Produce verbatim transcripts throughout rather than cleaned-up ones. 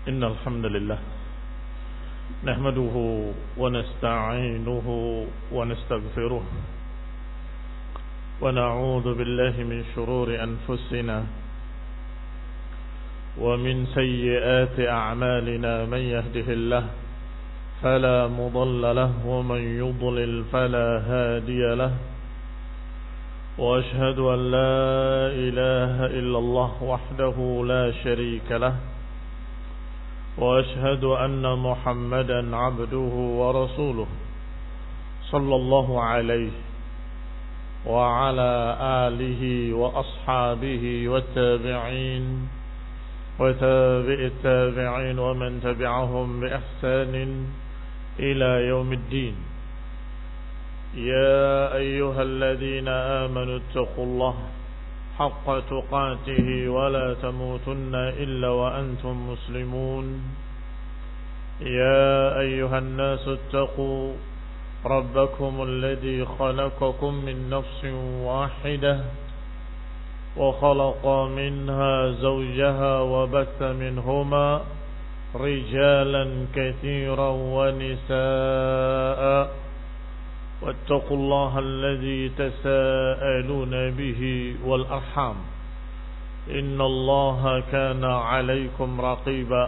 إن الحمد لله نحمده ونستعينه ونستغفره ونعوذ بالله من شرور أنفسنا ومن سيئات أعمالنا. من يهده الله فلا مضل له ومن يضلل فلا هادي له. وأشهد أن لا إله إلا الله وحده لا شريك له. وأشهد أن محمدا عبده ورسوله صلى الله عليه وعلى آله وأصحابه والتابعين وتابع التابعين ومن تبعهم بإحسان إلى يوم الدين. يا أيها الذين آمنوا اتقوا الله حق تقاته ولا تموتن إلا وأنتم مسلمون. يا أيها الناس اتقوا ربكم الذي خلقكم من نفس واحدة وخلق منها زوجها وبث منهما رجالا كثيرا ونساء واتقوا الله الذي تساءلون به والأرحام إن الله كان عليكم رقيبا.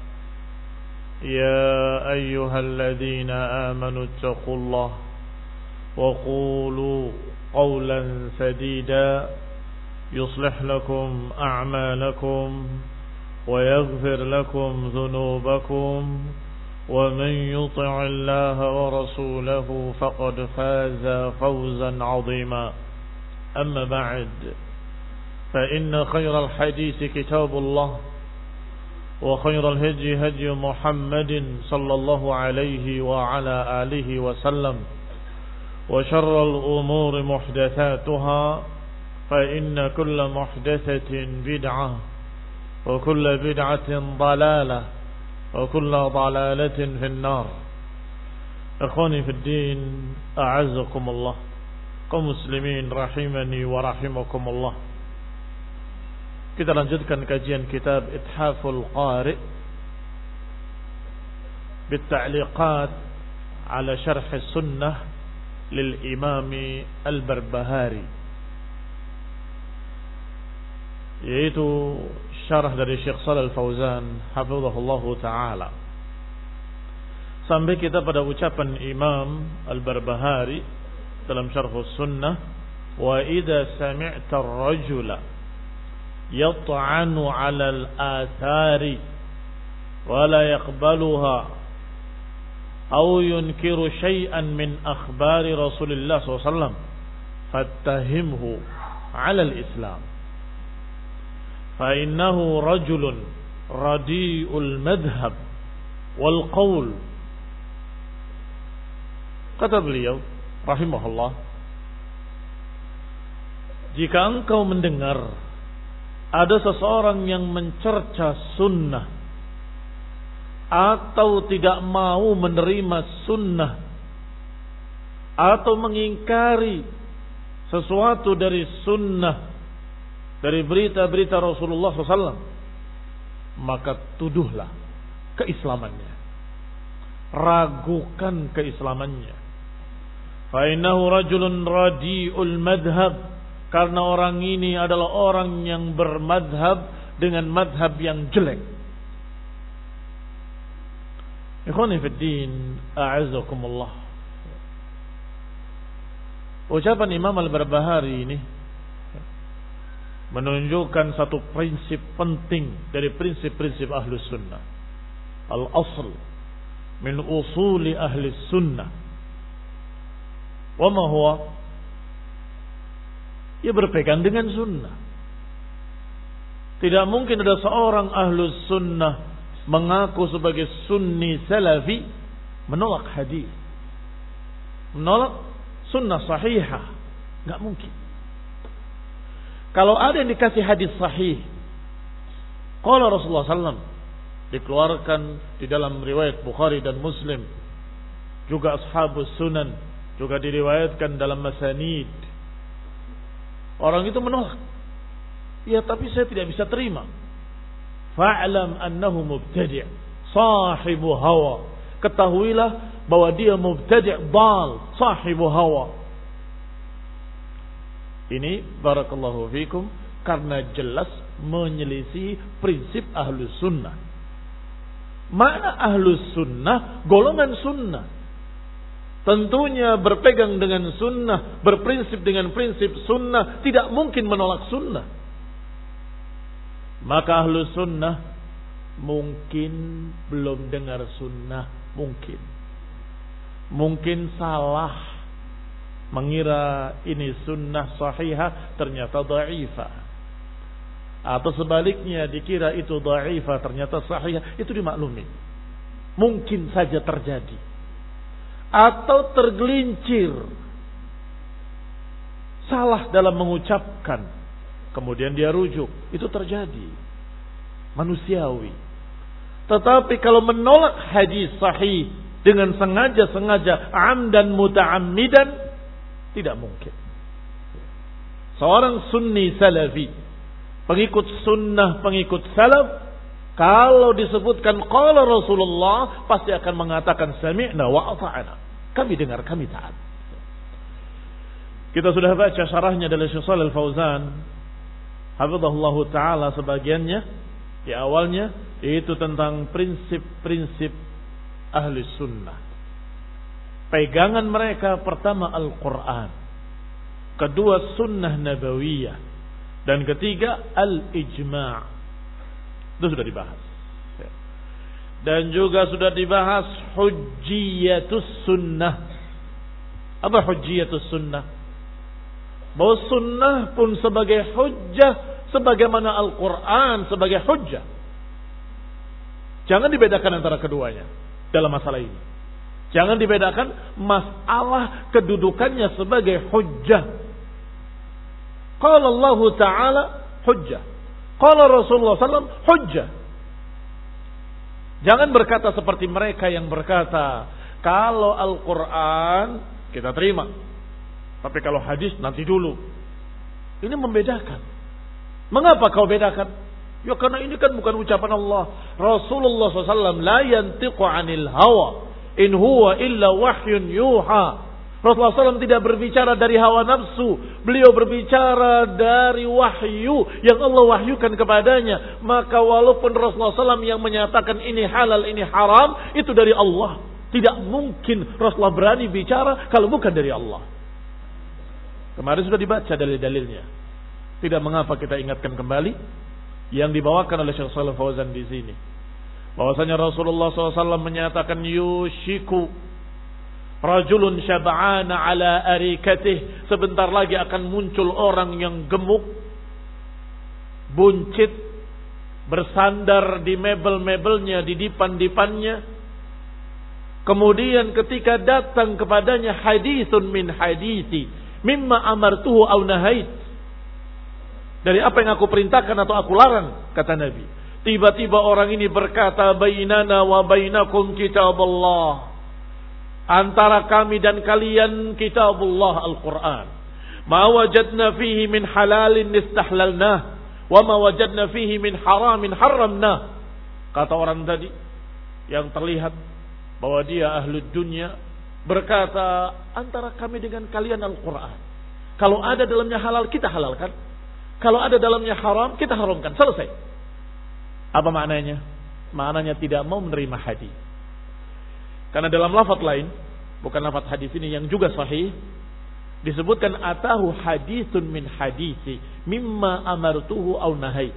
يا أيها الذين آمنوا اتقوا الله وقولوا قولا سديدا يصلح لكم أعمالكم ويغفر لكم ذنوبكم ومن يطع الله ورسوله فقد فاز فوزا عظيما. أما بعد فإن خير الحديث كتاب الله وخير الهدي هدي محمد صلى الله عليه وعلى آله وسلم وشر الأمور محدثاتها فإن كل محدثة بدعة وكل بدعة ضلالة وكل ضلالة في النار. إخواني في الدين أعزكم الله kaum muslimin rahimani wa rahimakumullah. Kita lanjutkan kajian kitab Ithaful Qari بالتعليقات على شرح السنة للإمام البربهاري, yaitu syarah dari Syekh Shalal Fauzan hafizahullahu taala, sampai kita pada ucapan Imam Al-Barbahari dalam Syarh Sunnah, wa idza sami'ta ar-rajula yat'anu 'ala al-athari wa la yaqbaluha aw yunkiru shay'an min akhbari Rasulillah sallallahu alaihi wasallam fattahimhu 'ala al-islam fa innahu rajulun radi'ul madhhab wal qaul. Kata beliau rahimahullah, jika engkau mendengar ada seseorang yang mencerca sunnah atau tidak mau menerima sunnah atau mengingkari sesuatu dari sunnah, dari berita-berita Rasulullah sallallahu alaihi wasallam, maka tuduhlah keislamannya, ragukan keislamannya. Fa innahu rajulun radi'ul madhab, karena orang ini adalah orang yang bermadhab dengan madhab yang jelek. Ikhwani fid din, a'azzakumullah. Ucapan Imam Al-Barbahari ini menunjukkan satu prinsip penting dari prinsip-prinsip Ahlus Sunnah. Al-asl min usuli Ahli Sunnah. Wa ma huwa? Ia berpegang dengan sunnah. Tidak mungkin ada seorang Ahlus Sunnah mengaku sebagai sunni salafi menolak hadis, menolak sunnah sahihah. Enggak mungkin. Kalau ada yang dikasih hadis sahih, qala Rasulullah sallallahu alaihi wasallam, dikeluarkan di dalam riwayat Bukhari dan Muslim, juga ashabus sunan, juga diriwayatkan dalam masanid, orang itu menolak. Ya, tapi saya tidak bisa terima. fa'lam annahu mubtadi', sahibu hawa. Ketahuilah bahwa dia mubtadi' dal, sahibu hawa. Ini barakallahu fikum karena jelas menyelisih prinsip ahlus sunnah. Mana ahlus sunnah? Golongan sunnah. Tentunya berpegang dengan sunnah, berprinsip dengan prinsip sunnah, tidak mungkin menolak sunnah. Maka ahlus sunnah mungkin belum dengar sunnah, mungkin. Mungkin salah mengira ini sunnah sahihah, ternyata dha'ifah. Atau sebaliknya dikira itu dha'ifah, ternyata sahihah, itu dimaklumi. Mungkin saja terjadi. Atau tergelincir, salah dalam mengucapkan, kemudian dia rujuk, itu terjadi, manusiawi. Tetapi kalau menolak hadis sahih dengan sengaja-sengaja, amdan muta'ammidan, tidak mungkin. Seorang sunni salafi, pengikut sunnah, pengikut salaf, kalau disebutkan qala Rasulullah, pasti akan mengatakan sami'na wa ata'na. Kami dengar, kami taat. Kita sudah baca syarahnya dari Syekh Shalih Al-Fauzan, hafizahullah taala, sebagiannya di awalnya, yaitu tentang prinsip-prinsip ahli sunnah. Pegangan mereka pertama Al-Quran, kedua sunnah nabawiyah, dan ketiga al-ijma'. Itu sudah dibahas. Dan juga sudah dibahas hujjiyatus sunnah. Apa hujjiyatus sunnah? Bahwa sunnah pun sebagai hujjah, sebagaimana Al-Quran sebagai hujjah. Jangan dibedakan antara keduanya dalam masalah ini. Jangan dibedakan masalah kedudukannya sebagai hujjah. Qala Allah Ta'ala hujjah. Qala Rasulullah sallallahu alaihi wasallam hujjah. Jangan berkata seperti mereka yang berkata, kalau Al-Quran kita terima, tapi kalau hadis nanti dulu. Ini membedakan. Mengapa kau bedakan? Ya karena ini kan bukan ucapan Allah. Rasulullah sallallahu alaihi wasallam la yantiqu anil hawa, in huwa illa wahyun yuha. Rasulullah shallallahu alaihi wasallam tidak berbicara dari hawa nafsu. Beliau berbicara dari wahyu yang Allah wahyukan kepadanya. Maka walaupun Rasulullah shallallahu alaihi wasallam yang menyatakan ini halal, ini haram, itu dari Allah. Tidak mungkin Rasulullah berani bicara kalau bukan dari Allah. Kemarin sudah dibaca dalil-dalilnya. Tidak mengapa kita ingatkan kembali yang dibawakan oleh Syekh Shalih Fauzan di sini. Bahwasanya Rasulullah shallallahu alaihi wasallam menyatakan yushiku rajulun syab'ana ala arikatih, sebentar lagi akan muncul orang yang gemuk, buncit, bersandar di mebel-mebelnya, di dipan-dipannya. Kemudian ketika datang kepadanya hadithun min hadithi mimma amartuhu aw nahait, dari apa yang aku perintahkan atau aku larang, kata Nabi. Tiba-tiba orang ini berkata, bainana wa bainakum kitabullah, antara kami dan kalian kitabullah Al-Quran. Ma wajadna fihi min halalin istahlalnah, wa ma wajadna fihi min haramin haramnah. Kata orang tadi yang terlihat bahwa dia ahli dunia berkata, antara kami dengan kalian Al-Quran. Kalau ada dalamnya halal, kita halalkan. Kalau ada dalamnya haram, kita haramkan. Selesai. Apa maknanya? Maknanya tidak mau menerima hadis. Karena dalam lafaz lain, bukan lafaz hadis ini yang juga sahih, disebutkan atahu hadithun min hadisi mimma amartuhu aw nahait.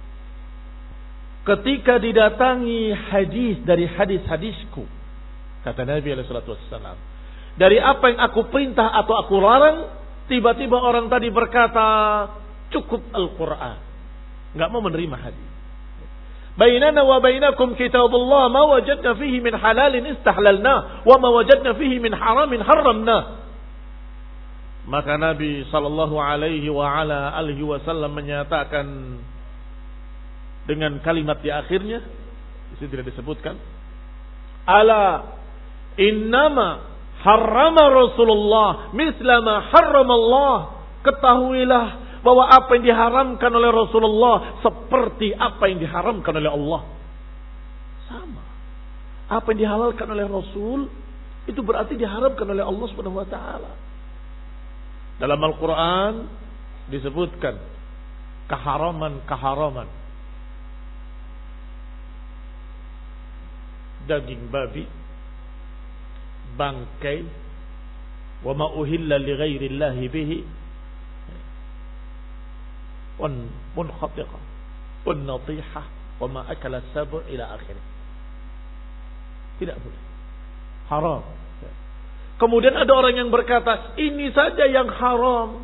Ketika didatangi hadis dari hadis-hadisku, kata Nabi alaihi salatu wassalam, dari apa yang aku perintah atau aku larang, tiba-tiba orang tadi berkata, cukup Al-Quran, enggak mau menerima hadis. Bainana wa bainakum kitabullah ma wajadna fihi min halalin istahlalna wa ma wajadna fihi min haramin haramna. Maka Nabi sallallahu alaihi wa ala alihi wasallam menyatakan dengan kalimat di akhirnya, di sini tidak disebutkan, ala innama harrama Rasulullah misla ma harrama Allah. Ketahuilah bahwa apa yang diharamkan oleh Rasulullah seperti apa yang diharamkan oleh Allah. Sama. Apa yang dihalalkan oleh Rasul itu berarti diharamkan oleh Allah Subhanahu wa taala. Dalam Al-Qur'an disebutkan keharaman-keharaman daging babi, bangkai, wa ma uhilla li ghairi llahi bihi, wan munkhatiqah, wan natihah, wa ma akala sabu' ila akhirih. Tidak boleh. Haram. Kemudian ada orang yang berkata, ini saja yang haram.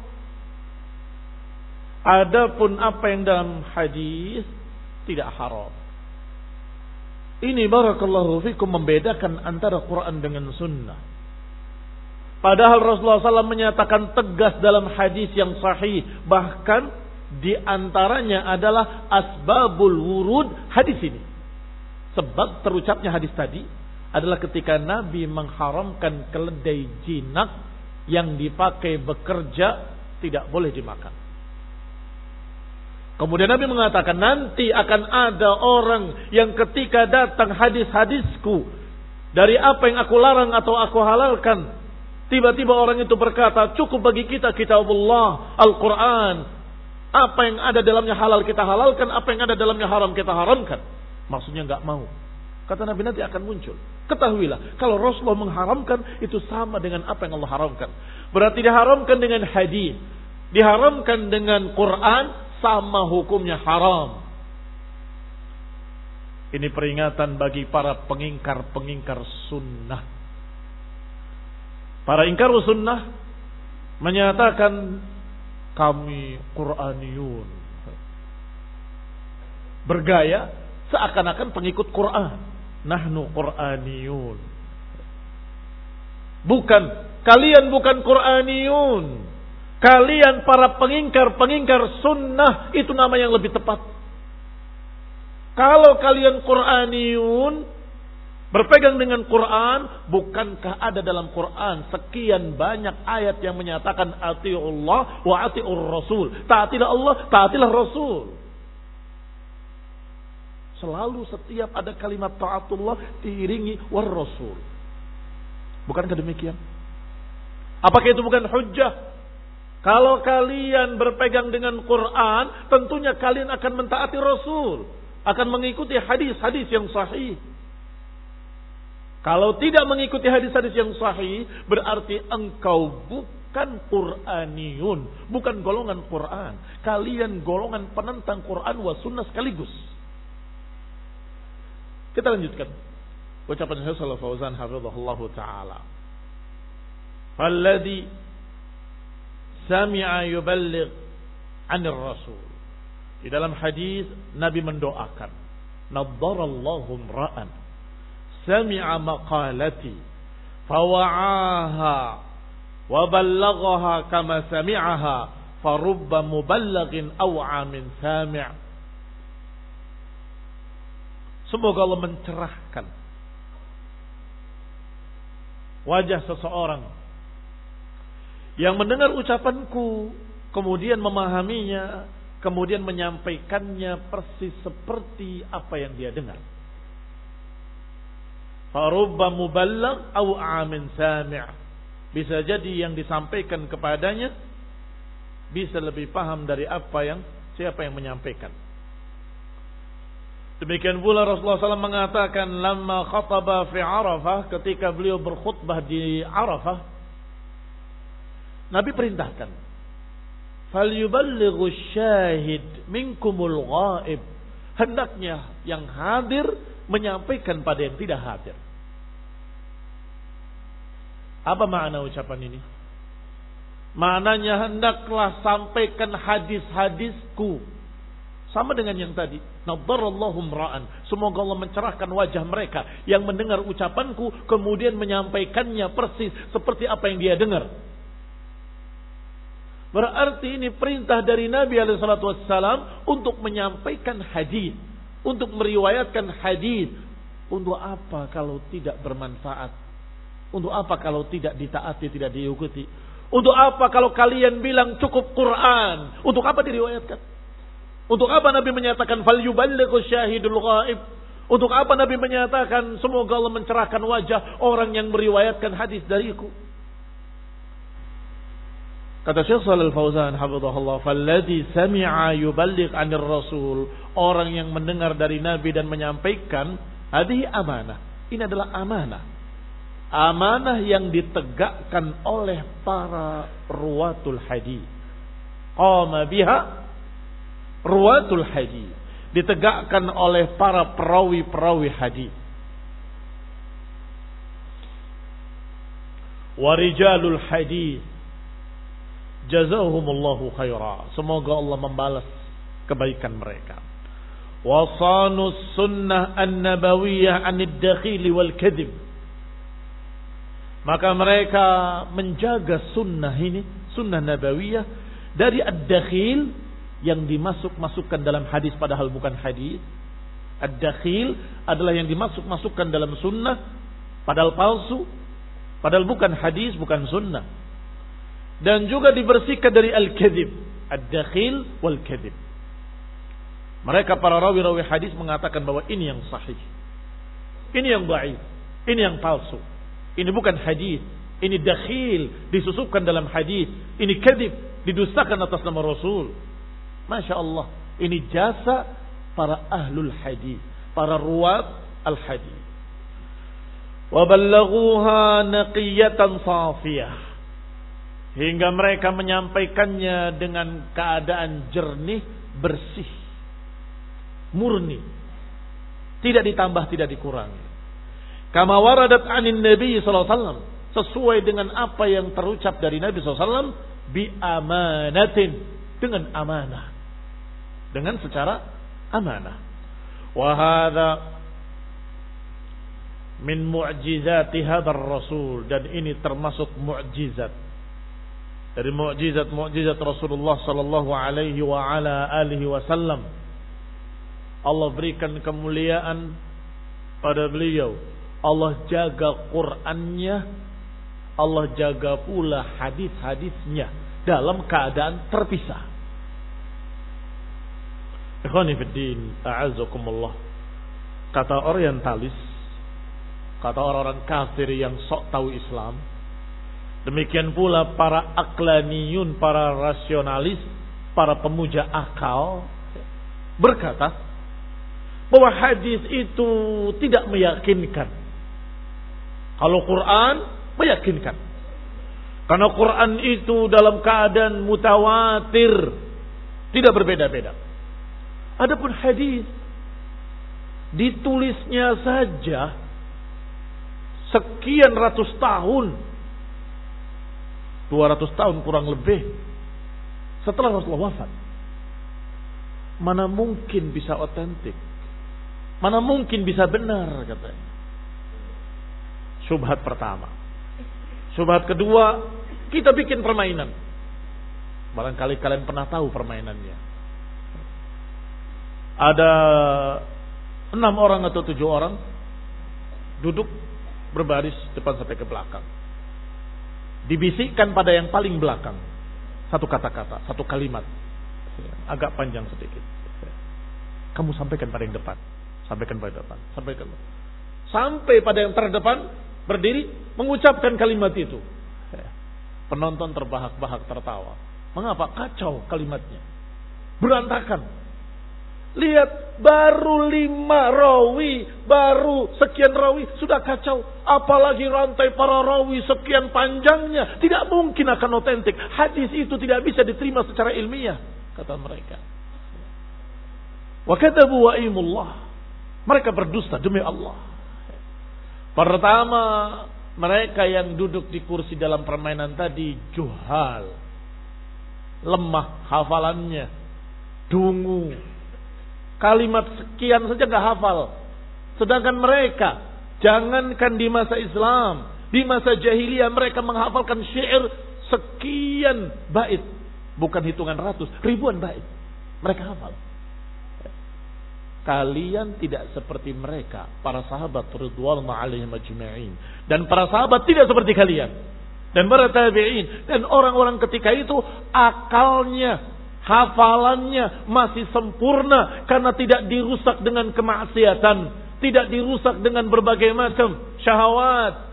Adapun apa yang dalam hadis tidak haram. Ini barakallahu fikum membedakan antara Quran dengan sunnah. Padahal Rasulullah shallallahu alaihi wasallam menyatakan tegas dalam hadis yang sahih. Bahkan di antaranya adalah asbabul wurud hadis ini. Sebab terucapnya hadis tadi adalah ketika Nabi mengharamkan keledai jinak yang dipakai bekerja tidak boleh dimakan. Kemudian Nabi mengatakan nanti akan ada orang yang ketika datang hadis-hadisku dari apa yang aku larang atau aku halalkan, tiba-tiba orang itu berkata cukup bagi kita kitabullah, Al-Quran, apa yang ada dalamnya halal kita halalkan, apa yang ada dalamnya haram kita haramkan. Maksudnya enggak mau. Kata Nabi nanti akan muncul. Ketahuilah kalau Rasulullah mengharamkan itu sama dengan apa yang Allah haramkan. Berarti diharamkan dengan hadis, diharamkan dengan Quran, sama hukumnya haram. Ini peringatan bagi para pengingkar-pengingkar sunnah. Para ingkar sunnah menyatakan kami Quraniyun, bergaya seakan-akan pengikut Quran. Nahnu Quraniyun. Bukan, kalian bukan Quraniyun. Kalian para pengingkar-pengingkar sunnah, itu nama yang lebih tepat. Kalau kalian Quraniyun, berpegang dengan Quran, bukankah ada dalam Quran sekian banyak ayat yang menyatakan ati'ullah wa ati'ur rasul. Taatilah Allah, taatilah Rasul. Selalu setiap ada kalimat taatullah diiringi war rasul. Bukankah demikian? Apakah itu bukan hujjah? Kalau kalian berpegang dengan Quran, tentunya kalian akan mentaati Rasul, akan mengikuti hadis-hadis yang sahih. Kalau tidak mengikuti hadis-hadis yang sahih, berarti engkau bukan Quraniyun, bukan golongan Quran. Kalian golongan penentang Quran wa sunnah sekaligus. Kita lanjutkan ucapan Syekh Shalih Fauzan hafizahullahu taala. Alladhi sami'a yuballigh 'anil rasul. Di dalam hadis Nabi mendoakan, naddarallahu imra'an sami'a maqalati fawa'aha wa ballaghaha kama sami'aha farubba muballighin aw'a min sami'. Semoga Allah mencerahkan wajah seseorang yang mendengar ucapanku, kemudian memahaminya, kemudian menyampaikannya persis seperti apa yang dia dengar. Farubba muballigh aw amin sami'. Bisa jadi yang disampaikan kepadanya bisa lebih paham dari apa yang siapa yang menyampaikan. Demikian pula Rasulullah shallallahu alaihi wasallam mengatakan lamma khataba fi Arafah, ketika beliau berkhutbah di Arafah, Nabi perintahkan, falyuballighu syahid minkumul ghaib. Hendaknya yang hadir menyampaikan pada yang tidak hadir. Apa makna ucapan ini? Maknanya hendaklah sampaikan hadis-hadisku. Sama dengan yang tadi. Naddarallahu imra'an. Semoga Allah mencerahkan wajah mereka yang mendengar ucapanku kemudian menyampaikannya persis seperti apa yang dia dengar. Berarti ini perintah dari Nabi alaihi salatu wassalam untuk menyampaikan hadis, untuk meriwayatkan hadis. Untuk apa kalau tidak bermanfaat? Untuk apa kalau tidak ditaati, tidak diikuti? Untuk apa kalau kalian bilang cukup Quran? Untuk apa diriwayatkan? Untuk apa Nabi menyatakan fal yuballighu syahidul ghaib? Untuk apa Nabi menyatakan semoga Allah mencerahkan wajah orang yang meriwayatkan hadis dariku? Kata Syekh Shalal Fauzan hafizahullah, "Falladzi sami'a yuballigh 'anir rasul." Orang yang mendengar dari Nabi dan menyampaikan, hadhihi amanah. Ini adalah amanah. Amanah yang ditegakkan oleh para ruwatul hadis. Qama biha ruwatul hadis. Ditegakkan oleh para perawi-perawi hadis. Wa rijalul hadis jazahumullahu khaira. Semoga Allah membalas kebaikan mereka. Wasanus sunnah an-nabawiyah anid dakhil wal kadhib. Maka mereka menjaga sunnah ini, sunnah nabawiyah, dari ad-dakhil yang dimasuk-masukkan dalam hadis padahal bukan hadis. Ad-dakhil adalah yang dimasuk-masukkan dalam sunnah padahal palsu, padahal bukan hadis, bukan sunnah. Dan juga dibersihkan dari al-kadhib, ad-dakhil wal kadhib. Mereka para rawi-rawi hadis mengatakan bahwa ini yang sahih, ini yang dhaif, ini yang palsu, ini bukan hadis, ini dakhil, disusupkan dalam hadis, ini kadhib, didustakan atas nama Rasul. Masya Allah, ini jasa para ahlul hadis, para ruwat al-hadis. Wa ballaghuha naqiyatan safiyah. Hingga mereka menyampaikannya dengan keadaan jernih, bersih, murni, tidak ditambah, tidak dikurangi. Kama waradat anin Nabi sallallahu alaihi wasallam, sesuai dengan apa yang terucap dari Nabi sallallahu alaihi wasallam, bi amanatin, dengan amanah, dengan secara amanah. Wa hadza min mu'jizati hadzal rasul, dan ini termasuk mukjizat dari mukjizat-mukjizat Rasulullah sallallahu alaihi wa ala alihi wasallam. Allah berikan kemuliaan pada beliau. Allah jaga Qur'annya, Allah jaga pula hadis-hadisnya dalam keadaan terpisah. Ikhwani fid din, a'azzakumullah. Kata orientalis, kata orang-orang kafir yang sok tahu Islam, demikian pula para aklaniyun, para rasionalis, para pemuja akal, berkata bahwa hadis itu tidak meyakinkan. Kalau Quran meyakinkan. Karena Quran itu dalam keadaan mutawatir, tidak berbeda-beda. Adapun hadis, ditulisnya saja sekian ratus tahun, dua ratus tahun kurang lebih setelah Rasulullah wafat. Mana mungkin bisa otentik? Mana mungkin bisa benar, katanya. Syubhat pertama. Syubhat kedua, kita bikin permainan. Barangkali kalian pernah tahu permainannya. Ada enam orang atau tujuh orang duduk berbaris depan sampai ke belakang. Dibisikkan pada yang paling belakang satu kata-kata, satu kalimat, agak panjang sedikit. Kamu sampaikan pada yang depan, sampaikan pada depan, sampaikan. Sampai pada yang terdepan berdiri mengucapkan kalimat itu. Penonton terbahak-bahak tertawa. Mengapa? Kacau kalimatnya, berantakan. Lihat, baru lima rawi, baru sekian rawi sudah kacau. Apalagi rantai para rawi sekian panjangnya, tidak mungkin akan otentik. Hadis itu tidak bisa diterima secara ilmiah, kata mereka. Wa kadzabu wa aimullah. Mereka berdusta demi Allah. Pertama, mereka yang duduk di kursi dalam permainan tadi juhal, lemah hafalannya, dungu. Kalimat sekian saja gak hafal. Sedangkan mereka, jangankan di masa Islam, di masa jahiliyah mereka menghafalkan syair sekian bait. Bukan hitungan ratus, ribuan bait. Mereka hafal. Kalian tidak seperti mereka, para sahabat ridwanullah alaihim ajma'in. Dan para sahabat tidak seperti kalian. dan para tabi'in dan orang-orang ketika itu akalnya, hafalannya masih sempurna karena tidak dirusak dengan kemaksiatan, tidak dirusak dengan berbagai macam syahwat.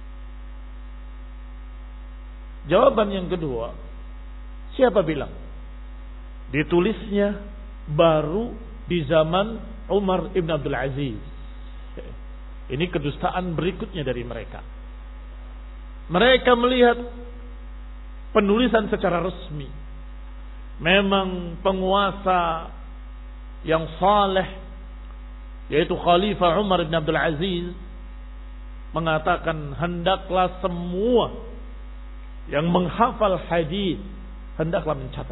Jawaban yang kedua, siapa bilang? Ditulisnya baru di zaman Umar ibn Abdul Aziz. Ini kedustaan berikutnya dari mereka. Mereka melihat penulisan secara resmi. Memang penguasa yang saleh, yaitu Khalifah Umar ibn Abdul Aziz, mengatakan hendaklah semua yang menghafal hadis hendaklah mencatat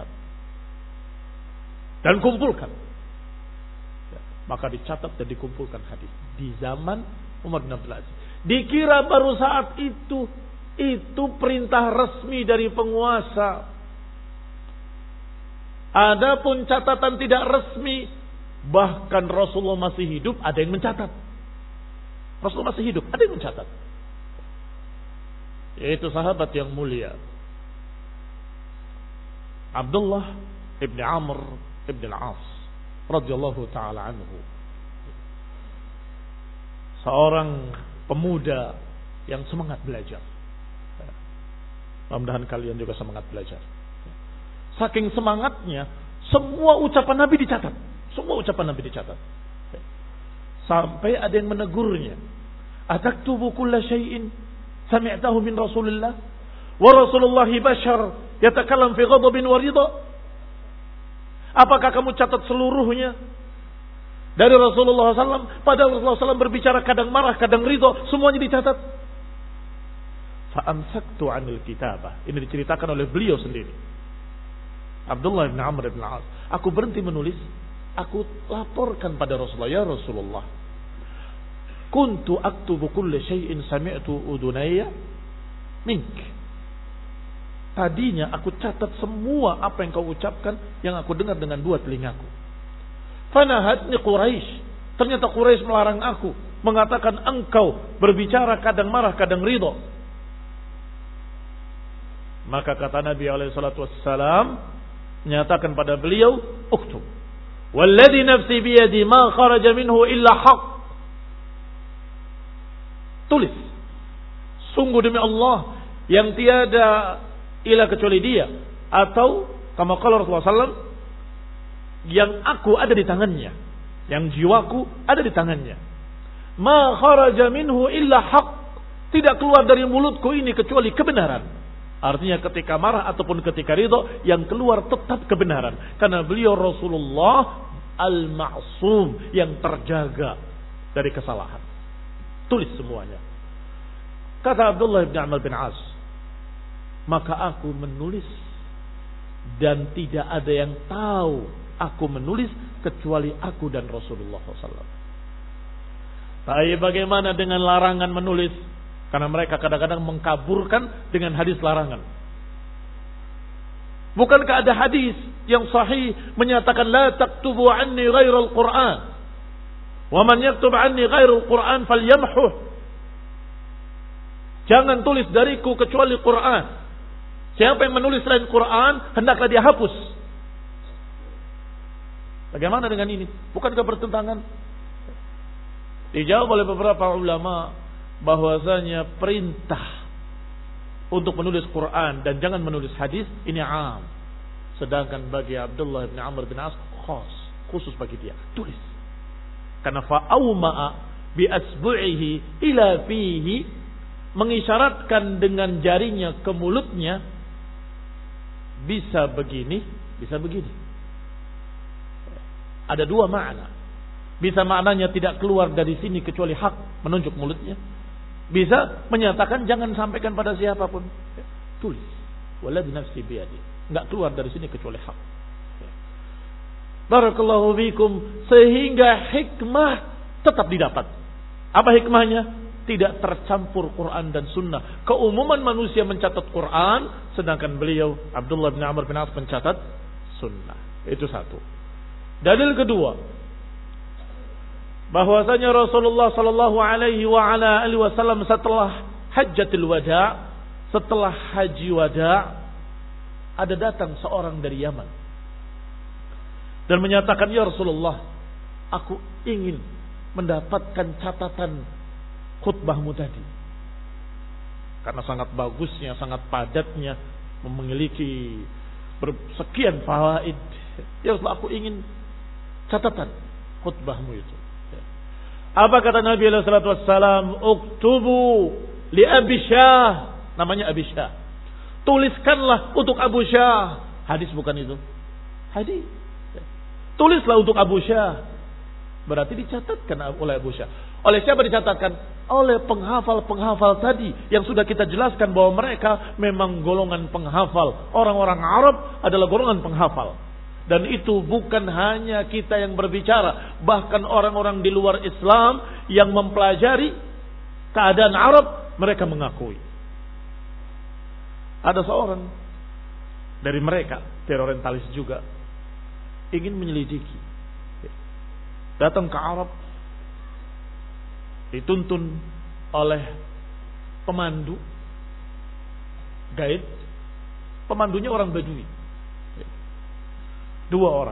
dan kumpulkan. Maka dicatat dan dikumpulkan hadis di zaman Umar bin Abdul Aziz. Dikira baru saat itu itu perintah resmi dari penguasa. Adapun catatan tidak resmi, bahkan Rasulullah masih hidup ada yang mencatat. Rasulullah masih hidup ada yang mencatat. Yaitu sahabat yang mulia Abdullah ibn Amr ibn al-As radhiyallahu ta'ala anhu, seorang pemuda yang semangat belajar. Mudah-mudahan kalian juga semangat belajar. Saking semangatnya, semua ucapan Nabi dicatat. Semua ucapan Nabi dicatat. Sampai ada yang menegurnya, ataktubu kulla syai'in sami'tahu min Rasulillah wa Rasulullah bashar yatakallam fi ghadabin wa ridha. Apakah kamu catat seluruhnya dari Rasulullah sallallahu alaihi wasallam? Padahal Rasulullah sallallahu alaihi wasallam berbicara kadang marah, kadang ridha, semuanya dicatat. Fa amsaktu 'anil kitabah. Ini diceritakan oleh beliau sendiri. Abdullah bin Amr bin al-As. Aku berhenti menulis, aku laporkan pada Rasulullah, ya Rasulullah, kuntu aktubu kulli syai'in sami'tu udunayya mink. Tadinya aku catat semua apa yang kau ucapkan yang aku dengar dengan dua telingaku. Fanahatni Quraisy. Ternyata Quraisy melarang aku, mengatakan engkau berbicara kadang marah kadang ridha. Maka kata Nabi alaihi salatu wassalam, menyatakan pada beliau, uktub. Walladhi nafsi biyadi ma kharaja minhu illa haqq. Tulis. Sungguh demi Allah yang tiada ilah kecuali dia, atau kama qala Rasulullah sallallahu alaihi wasallam, yang aku ada di tangannya, yang jiwaku ada di tangannya. Ma kharaja minhu illa haqq. Tidak keluar dari mulutku ini kecuali kebenaran. Artinya ketika marah ataupun ketika ridha, yang keluar tetap kebenaran, karena beliau Rasulullah al-ma'sum, yang terjaga dari kesalahan. Tulis semuanya. Kata Abdullah bin Amr bin As, maka aku menulis dan tidak ada yang tahu aku menulis kecuali aku dan Rasulullah shallallahu alaihi wasallam. Tapi bagaimana dengan larangan menulis? Karena mereka kadang-kadang mengkaburkan dengan hadis larangan. Bukankah ada hadis yang sahih menyatakan la taktubu anni ghairal Qur'an, wa man yaktub anni ghairal Qur'an falyamhuh. Jangan tulis dariku kecuali Quran. Siapa yang menulis selain Quran, hendaklah dia hapus. Bagaimana dengan ini? Bukankah bertentangan? Dijawab oleh beberapa ulama bahwasanya perintah untuk menulis Quran dan jangan menulis hadis ini am. Sedangkan bagi Abdullah bin Amr bin As khas, khusus bagi dia. Tulis. Karena fa'auma'a bi asbu'ihi ila fihi, mengisyaratkan dengan jarinya ke mulutnya, bisa begini, bisa begini. Ada dua makna. Bisa maknanya tidak keluar dari sini kecuali hak, menunjuk mulutnya. Bisa menyatakan jangan sampaikan pada siapapun. Tulis. Walladzi nafsi biyadi. Enggak keluar dari sini kecuali hak. Barakallahu fikum. Sehingga hikmah tetap didapat. Apa hikmahnya? Tidak tercampur Quran dan Sunnah. Keumuman manusia mencatat Quran, sedangkan beliau Abdullah bin Amr bin As mencatat Sunnah. Itu satu. Dalil kedua, bahwasanya Rasulullah sallallahu alaihi wa ala alihi wasallam setelah Hajjatul Wada, setelah haji wada' ada datang seorang dari Yaman dan menyatakan, ya Rasulullah, aku ingin mendapatkan catatan khutbahmu tadi karena sangat bagusnya, sangat padatnya, memiliki sekian fawaid. Ya Rasulullah, aku ingin catatan khutbahmu itu. Apa kata Nabi alaihi salatu wassalam? Uktubu li Abi Syah. Namanya Abi Syah. Tuliskanlah untuk Abu Syah. Hadis bukan itu? Hadis. Tulislah untuk Abu Syah. Berarti dicatatkan oleh Abu Syah. Oleh siapa dicatatkan? Oleh penghafal-penghafal tadi yang sudah kita jelaskan bahwa mereka memang golongan penghafal. Orang-orang Arab adalah golongan penghafal. Dan itu bukan hanya kita yang berbicara, bahkan orang-orang di luar Islam yang mempelajari keadaan Arab, mereka mengakui. Ada seorang dari mereka, terorientalis juga, ingin menyelidiki. Datang ke Arab, dituntun oleh pemandu, guide. Pemandunya orang Badui. Dua orang.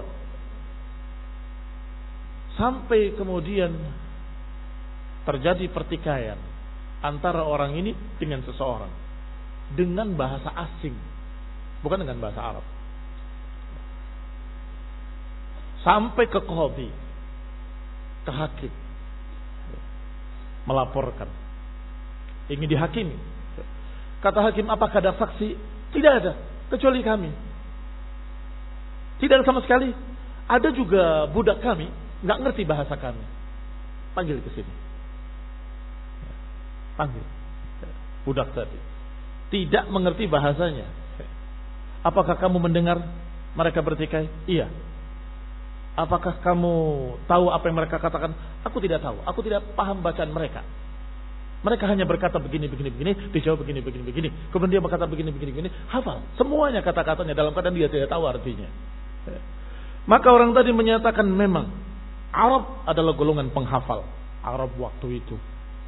Sampai kemudian terjadi pertikaian antara orang ini dengan seseorang dengan bahasa asing, bukan dengan bahasa Arab. Sampai ke qadhi, ke hakim, melaporkan, ingin dihakimi. Kata hakim, apakah ada saksi? Tidak ada, kecuali kami. Tidak ada sama sekali. Ada juga budak kami, nggak ngerti bahasa kami. Panggil ke sini. Panggil. Budak tadi. Tidak mengerti bahasanya. Apakah kamu mendengar mereka bertikai? Iya. Apakah kamu tahu apa yang mereka katakan? Aku tidak tahu. Aku tidak paham bacaan mereka. Mereka hanya berkata begini, begini, begini. Dijawab begini, begini, begini. Kemudian dia berkata begini, begini, begini. Hafal. Semuanya kata-katanya dalam keadaan dia tidak tahu artinya. Maka orang tadi menyatakan memang Arab adalah golongan penghafal. Arab waktu itu.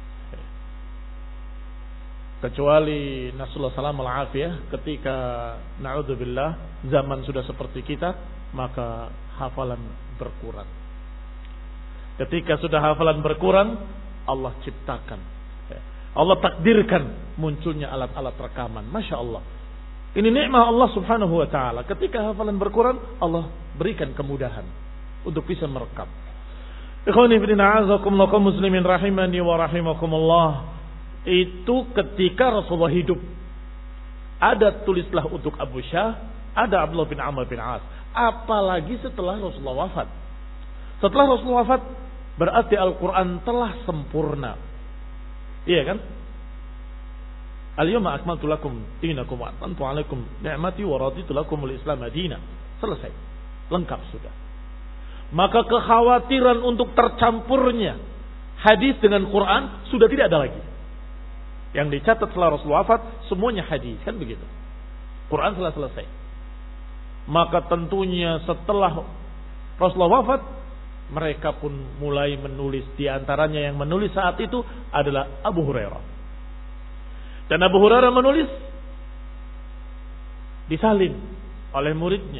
Kecuali Nasallahu salam al-afiyah, ketika na'udzubillah zaman sudah seperti kita, maka hafalan berkurang. Ketika sudah hafalan berkurang, Allah ciptakan, Allah takdirkan munculnya alat-alat rekaman. Masya Allah. Ini nikmat Allah subhanahu wa ta'ala. Ketika hafalan berkurang, Allah berikan kemudahan untuk bisa merekam. Ikhwani fillah, a'azakumullah kaum muslimin rahimani wa rahimakumullah. Itu ketika Rasulullah hidup. Ada tulislah untuk Abu Syah, ada Abdullah bin Amr bin As. Apalagi setelah Rasulullah wafat. Setelah Rasulullah wafat, berarti Al-Quran telah sempurna. Iya kan? Al-yawma akmaltu lakum dinakum wa atmamtu alaikum ni'mati wa raditu lakum al-Islam madina. Selesai. Lengkap sudah. Maka kekhawatiran untuk tercampurnya hadis dengan Quran sudah tidak ada lagi. Yang dicatat setelah Rasulullah wafat semuanya hadis, kan begitu. Quran telah selesai. Maka tentunya setelah Rasulullah wafat, mereka pun mulai menulis. Di antaranya yang menulis saat itu adalah Abu Hurairah. Dan Abu Hurairah menulis disalin oleh muridnya.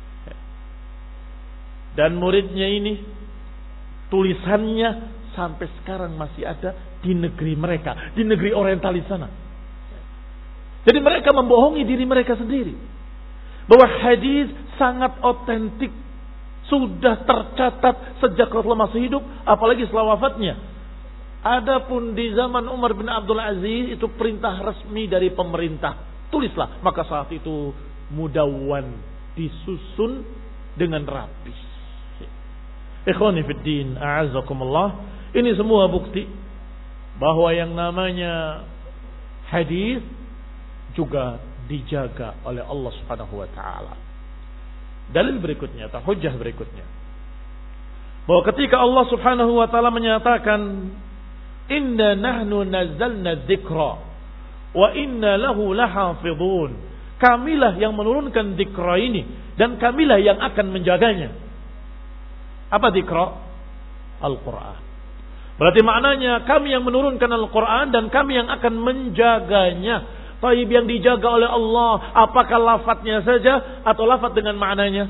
Dan muridnya ini tulisannya sampai sekarang masih ada di negeri mereka, di negeri orientalis sana. Jadi mereka membohongi diri mereka sendiri bahwa hadis sangat otentik, sudah tercatat sejak Rasulullah masih hidup, apalagi setelah wafatnya. Adapun di zaman Umar bin Abdul Aziz itu perintah resmi dari pemerintah. Tulislah. Maka saat itu mudawwan, disusun dengan rapi. Ikhwani fid din, a'azzakumullah. Ini semua bukti bahwa yang namanya hadis juga dijaga oleh Allah Subhanahu wa taala. Dalil berikutnya atau hujjah berikutnya, bahwa ketika Allah Subhanahu wa taala menyatakan inna nahnu nazzalna dzikra wa inna lahu lahafidhun, kamilah yang menurunkan dzikra ini dan kamilah yang akan menjaganya. Apa dzikra? Al-Quran. Berarti maknanya kami yang menurunkan Al-Quran dan kami yang akan menjaganya. Taib yang dijaga oleh Allah, apakah lafadznya saja atau lafadz dengan maknanya?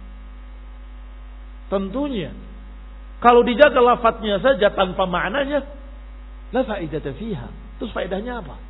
Tentunya kalau dijaga lafadznya saja tanpa maknanya, la faidata fiha. Terus faedahnya apa?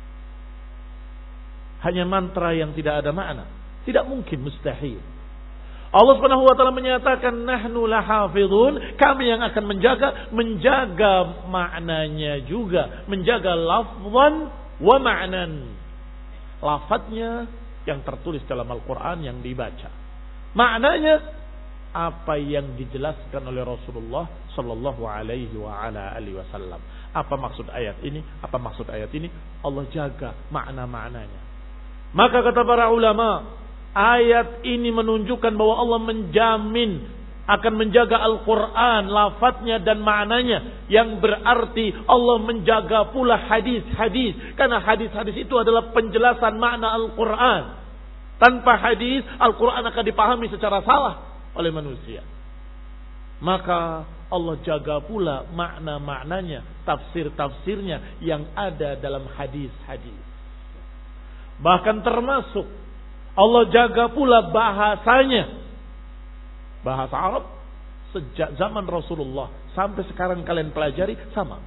Hanya mantra yang tidak ada makna. Tidak mungkin, mustahil. Allah Subhanahu wa taala menyatakan nahnu lahafizun, kami yang akan menjaga, menjaga maknanya juga, menjaga lafzan wa ma'nan. Lafadznya yang tertulis dalam Al-Qur'an yang dibaca. Maknanya apa yang dijelaskan oleh Rasulullah sallallahu alaihi wa ala alihi wasallam. Apa maksud ayat ini? Apa maksud ayat ini? Allah jaga makna-maknanya. Maka kata para ulama, ayat ini menunjukkan bahwa Allah menjamin akan menjaga Al-Quran, lafadznya dan maknanya. Yang berarti Allah menjaga pula hadis-hadis. Karena hadis-hadis itu adalah penjelasan makna Al-Quran. Tanpa hadis, Al-Quran akan dipahami secara salah oleh manusia. Maka Allah jaga pula makna-maknanya, tafsir-tafsirnya yang ada dalam hadis-hadis. Bahkan termasuk Allah jaga pula bahasanya. Bahasa Arab sejak zaman Rasulullah sampai sekarang kalian pelajari sama.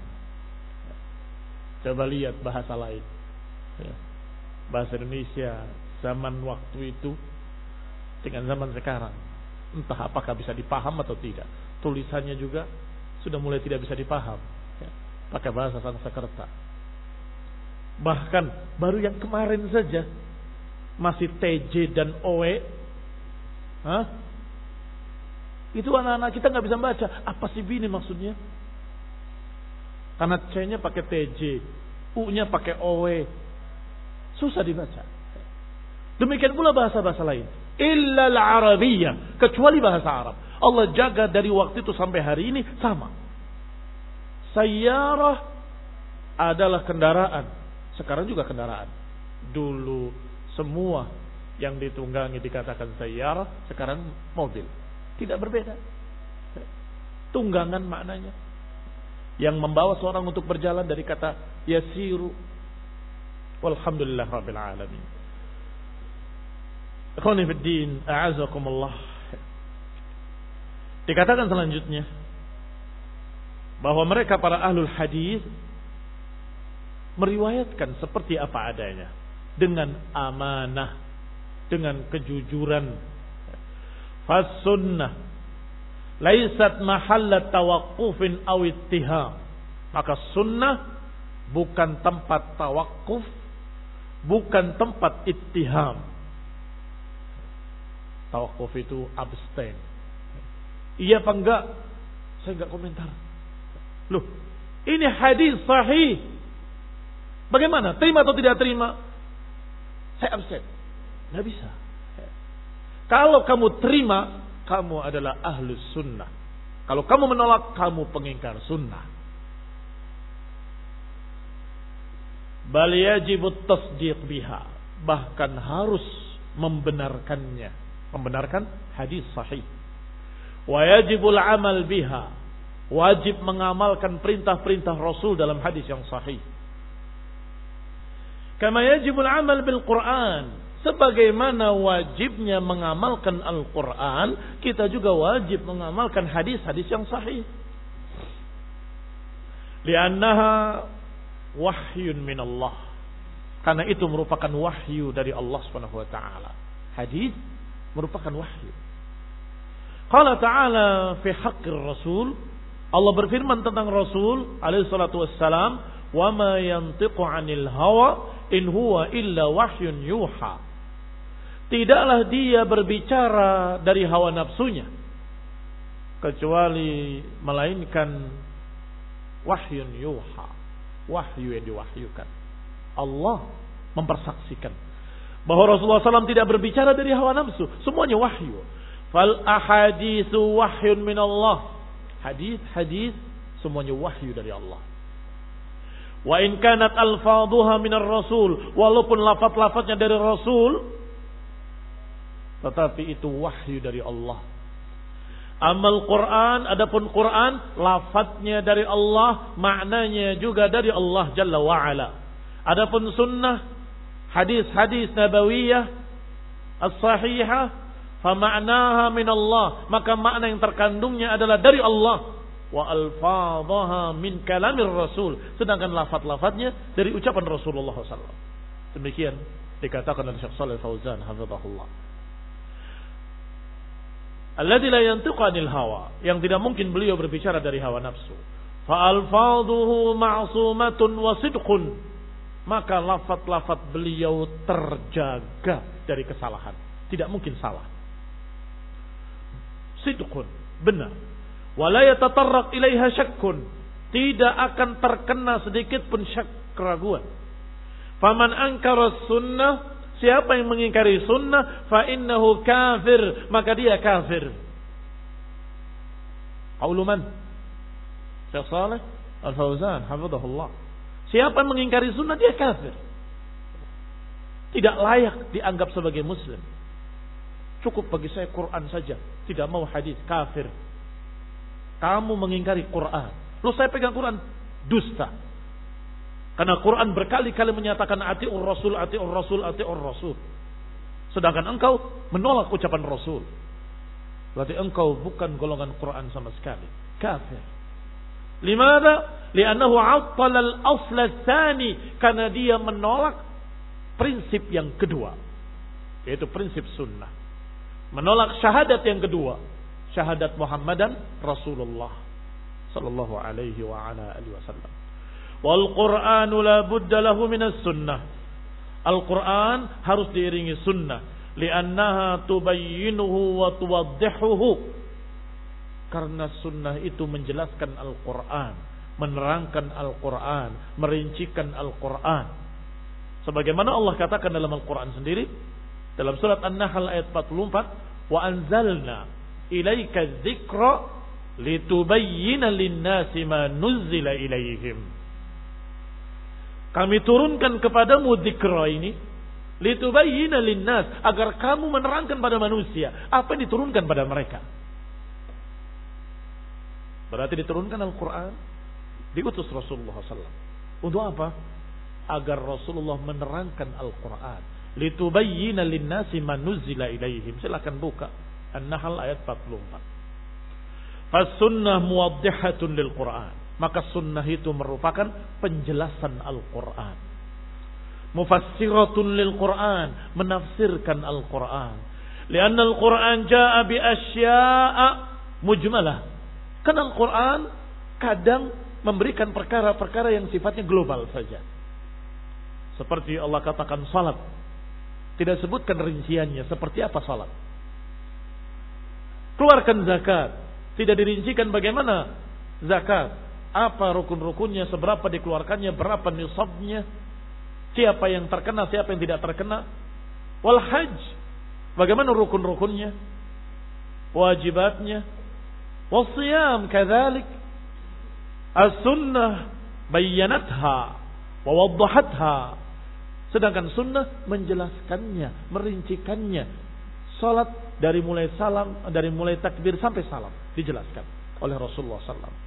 Coba lihat bahasa lain. Bahasa Indonesia zaman waktu itu dengan zaman sekarang, entah apakah bisa dipaham atau tidak. Tulisannya juga sudah mulai tidak bisa dipaham. Pakai bahasa Sanskerta. Bahkan baru yang kemarin saja masih T J dan O E. Hah? Itu anak-anak kita nggak bisa baca. Apa sih ini maksudnya? Karena C-nya pakai T J, U-nya pakai O E. Susah dibaca. Demikian pula bahasa-bahasa lain. Illa al-Arabiyyah, kecuali bahasa Arab. Allah jaga dari waktu itu sampai hari ini sama. Sayyarah adalah kendaraan. Sekarang juga kendaraan. Dulu semua yang ditunggangi dikatakan sayyarah, sekarang mobil. Tidak berbeda. Tunggangan maknanya. Yang membawa seorang untuk berjalan dari kata yasiru. Walhamdulillah rabbil alamin. Ikhwani fid din, a'azakumullah. Dikatakan selanjutnya bahwa mereka para ahlul hadis meriwayatkan seperti apa adanya, dengan amanah, dengan kejujuran. Fas-sunnah laisat mahallat tawaqqufin aw ittiham. Maka sunnah bukan tempat tawakuf, bukan tempat ittiham. Tawakuf itu abstain. Iya apa enggak? Saya enggak komentar. Loh, ini hadis sahih. Bagaimana? Terima atau tidak terima? Saya abstain. Nggak bisa. Kalau kamu terima, kamu adalah ahlus sunnah. Kalau kamu menolak, kamu pengingkar sunnah. Bal yajibut tasdiq biha. Bahkan harus membenarkannya. Membenarkan hadis sahih. Wa yajibul amal biha. Wajib mengamalkan perintah-perintah Rasul dalam hadis yang sahih. Kama yajibul amal bil Quran, sebagaimana wajibnya mengamalkan Al-Quran, kita juga wajib mengamalkan hadis-hadis yang sahih. Liannaha wahyun min Allah, karena itu merupakan wahyu dari Allah Subhanahu wa taala. Hadis merupakan wahyu. Qala ta'ala fi haqqir Rasul, Allah berfirman tentang Rasul alaihi salatu wassalam, wa ma yantiqu 'anil hawa in huwa illa wahyun yuha. Tidaklah dia berbicara dari hawa nafsunya, kecuali melainkan wahyun yuha, wahyu yang diwahyukan. Allah mempersaksikan bahwa Rasulullah shallallahu alaihi wasallam tidak berbicara dari hawa nafsu, semuanya wahyu. Fal ahaditsu wahyun min Allah. Hadis-hadis semuanya wahyu dari Allah. Wa in kanat alfaduha minar rasul, walaupun lafaz-lafaznya dari Rasul, tetapi itu wahyu dari Allah. Amal Quran, adapun Quran, lafaznya dari Allah, maknanya juga dari Allah Jalla wa Ala. Adapun sunnah, hadis-hadis nabawiyah as-sahihah, fama'naha min Allah, maka makna yang terkandungnya adalah dari Allah. Wa alfadhaha min kalamir Rasul, sedangkan lafaz-lafaznya dari ucapan Rasulullah sallallahu alaihi wasallam. Demikian dikatakan oleh Syekh Shalih Fauzan hafizahullah. Alladzi la yantiqu 'anil hawa, yang tidak mungkin beliau berbicara dari hawa nafsu. Fa alfadhuhu ma'sumatun wa sidqun, maka lafaz-lafaz beliau terjaga dari kesalahan, tidak mungkin salah. Sidqun, benar. Wala yatatarraq ilaiha syakkun, tidak akan terkena sedikit pun syak, keraguan. Faman ankara sunnah, siapa yang mengingkari sunnah, fa innahu kafir, maka dia kafir. Qaulu man? Syekh Shalih Al-Fauzan hafizahullah. Siapa yang mengingkari sunnah, dia kafir. Tidak layak dianggap sebagai muslim. Cukup bagi saya Quran saja, tidak mau hadis, kafir. Kamu mengingkari Quran. Lu saya pegang Quran, dusta. Karena Quran berkali-kali menyatakan ati'ur rasul, ati'ur rasul, ati'ur rasul. Sedangkan engkau menolak ucapan Rasul. Berarti engkau bukan golongan Quran sama sekali. Kafir. Limada? Li'annahu 'attala al-asl ats-tsani, karena dia menolak prinsip yang kedua, yaitu prinsip sunnah. Menolak syahadat yang kedua, syahadat Muhammadan Rasulullah sallallahu alaihi wa ala alihi wasallam. Wal Qur'anu la budda lahu minas sunnah. Al-Qur'an harus diiringi sunnah, li'annaha tubayyinuhu wa tuwaddihuhu. Karena sunnah itu menjelaskan Al-Qur'an, menerangkan Al-Qur'an, merincikan Al-Qur'an. Sebagaimana Allah katakan dalam Al-Qur'an sendiri dalam surat An-Nahl ayat empat puluh empat, wa anzalna ilaika dzikra litubayyina lin-nasi ma nuzzila ilaihim. Kami turunkan kepadamu dzikra ini litubayyina lin-nas, agar kamu menerangkan pada manusia apa yang diturunkan pada mereka. Berarti diturunkan Al-Quran, diutus Rasulullah sallallahu alaihi wasallam. Untuk apa? Agar Rasulullah menerangkan Al-Quran. Litubayyina lin-nasi ma nuzzila ilaihim. Silakan buka An-Nahl ayat empat puluh empat. Fas-sunnah muwaddihatun lil-Quran. Maka sunnah itu merupakan penjelasan Al-Quran. Mufassiratun lil-Quran, menafsirkan Al-Quran. Lianna Al-Quran jaa bi asya'a mujmalah. Karena Al-Quran kadang memberikan perkara-perkara yang sifatnya global saja. Seperti Allah katakan salat, tidak sebutkan rinciannya seperti apa salat. Keluarkan zakat, tidak dirincikan bagaimana zakat, apa rukun-rukunnya, seberapa dikeluarkannya, berapa nisabnya, siapa yang terkena, siapa yang tidak terkena. Wal hajj, bagaimana rukun-rukunnya, wajibatnya. Wal siyam kadzalik. As-sunnah bayyanatha wa waddahatha. Sedangkan sunnah menjelaskannya, merincikannya. Salat dari mulai salam, dari mulai takbir sampai salam dijelaskan oleh Rasulullah sallallahu alaihi wasallam.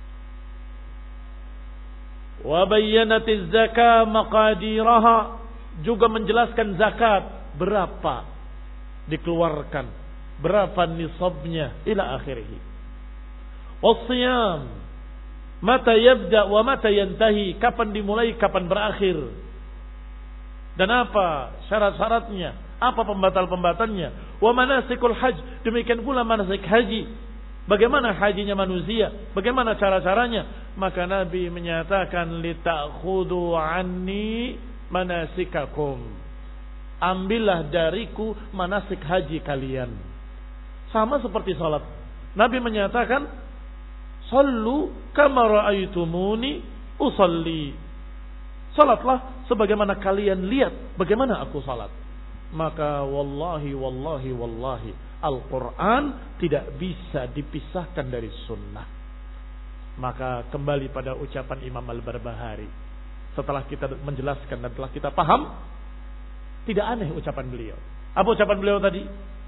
Wa bayyanatiz zakah maqadiraha, juga menjelaskan zakat berapa dikeluarkan, berapa nisabnya ila akhirih. Wasiyam mata yabda wa mata yantahi, kapan dimulai, kapan berakhir. Dan apa syarat-syaratnya, apa pembatal-pembatalnya. Wa manasikul hajj, demikian pula manasik haji. Bagaimana hajinya manusia, bagaimana cara-caranya. Maka Nabi menyatakan litakhudhu anni manasikakum, ambillah dariku manasik haji kalian. Sama seperti salat. Nabi menyatakan sallu kama ra'aitumuni usalli, salatlah sebagaimana kalian lihat bagaimana aku salat. Maka wallahi wallahi wallahi Al-Quran tidak bisa dipisahkan dari sunnah. Maka kembali pada ucapan Imam Al-Barbahari, setelah kita menjelaskan dan telah kita paham, tidak aneh ucapan beliau. Apa ucapan beliau tadi?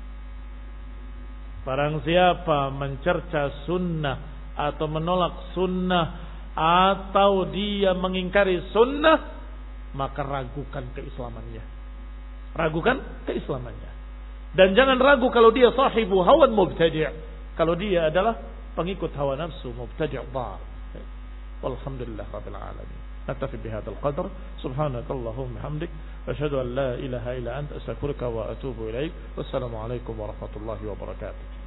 Barang siapa mencerca sunnah atau menolak sunnah, atau dia mengingkari sunnah, maka ragukan keislamannya. Ragukan keislamannya. Dan jangan ragu kalau dia sahibu hawan mubtadi'. Kalau dia adalah pengikut hawa nafsu mubtadi' dhal. Walhamdulillah rabbil alamin. Naktafi bihadzal qadar. Subhanakallahumma hamdik asyhadu an la ilaha illa anta astaghfiruka wa atubu ilaik. Wassalamu alaikum warahmatullahi wabarakatuh.